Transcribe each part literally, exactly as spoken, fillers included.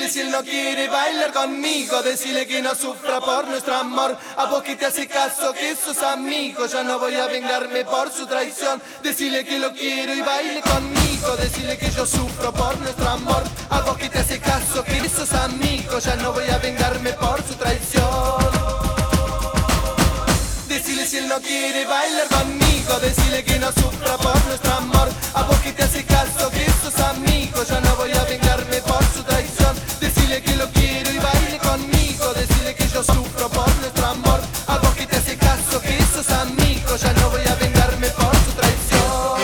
Decile si él no quiere bailar conmigo, decile que no sufra por nuestro amor. A vos que te hace caso, que sos amigo, ya no voy a vengarme por su traición. Decile que lo quiero y baile conmigo, decile que yo sufro por nuestro amor. A vos que te hace caso, que sos amigo, ya no voy a vengarme por su traición. Decile si él no quiere bailar conmigo, decile que no sufra por nuestro amor. A vos que te hace caso, que sos amigo, ya no voy a vengarme por su traición. Decile que lo quiero y baile conmigo, decile que yo sufro por nuestro amor. A vos que te hace caso, que sos amigo, ya no voy a vengarme por su traición.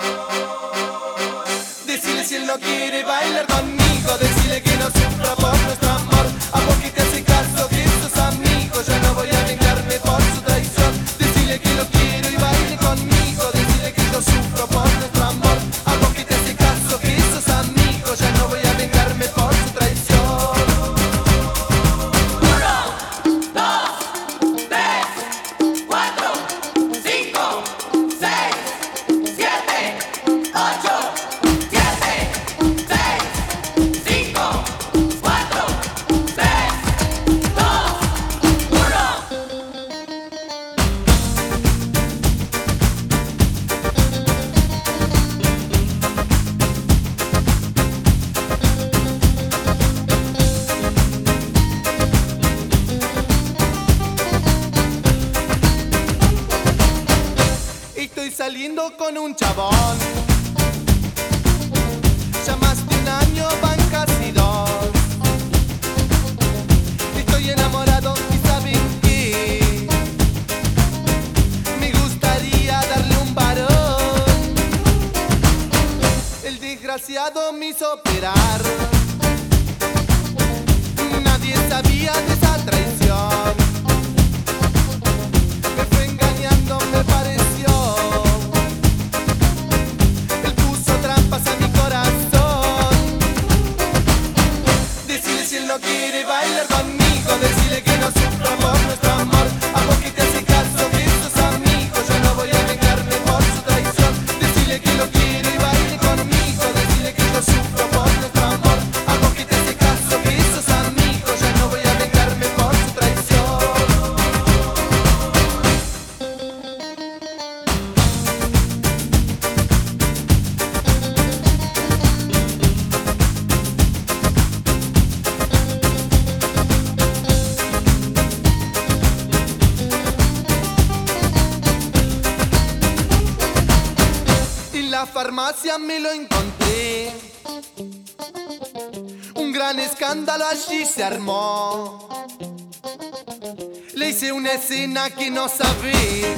Decile si él no quiere bailar conmigo, decile que no sufra por nuestro amor. A vos que te hace caso, que sos amigo, ya no voy a vengarme por su traición. Decile que lo quiero y baile conmigo, decile que yo sufro por nuestro amor. A vos que te hace caso, que sos amigo, ya no voy a vengarme por su traición. Uno, dos, tres, cuatro, cinco, seis, siete, ocho, siete, seis, cinco, cuatro, tres, dos, uno. Estoy saliendo con un chabón, ya más de un año van casi dos. Estoy enamorado y ¿saben qué? Me gustaría darle un varón. El desgraciado me hizo operar, nadie sabía de esa traición. Me fue engañando, me pareció. Él puso trampas a mi corazón. Decile si él no quiere bailar conmigo, decile que no sufra por nuestro amor. A vos que te hace caso, que sos amigo, yo no voy a vengarme por su traición. Decile que lo quiero y baile conmigo, decile que yo sufro por nuestro amor. A vos que te hace caso, que sos amigo, ya no voy a vengarme por su traición. En la farmacia me lo encontré, un gran escándalo allí se armó. Le hice una escena que no sabes,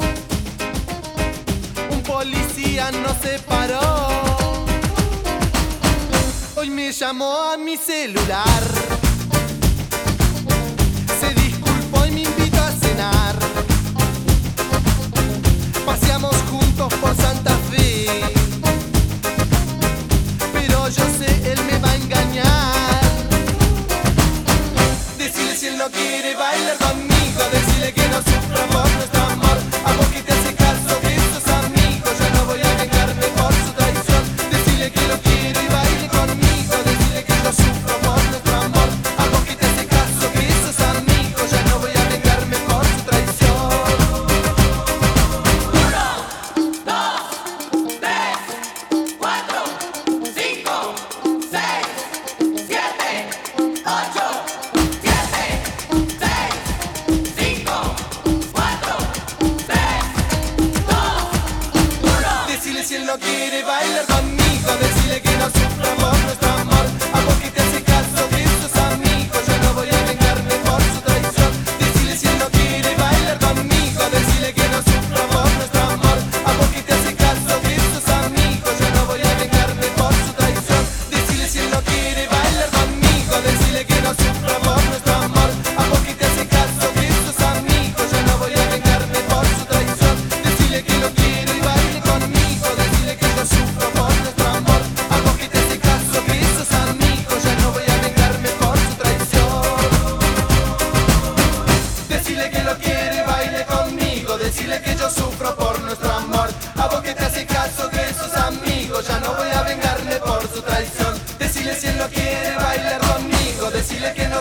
un policía nos separó. Hoy me llamó a mi celular, se disculpó y me invitó a cenar. Paseamos juntos por Santa Fe, pero yo sé, él me va a engañar. Decile si él no quiere bailar conmigo, decile que no sufra por nuestro amor. A vos que te hace caso, que sos amigo, ya no voy a vengarme por su traición. Decile que lo quiero y baile conmigo, decile que yo sufro por nuestro amor.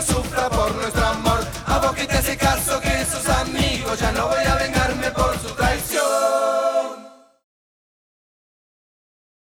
sufra por nuestro amor. A vos que te hace caso que sos amigo, ya no voy a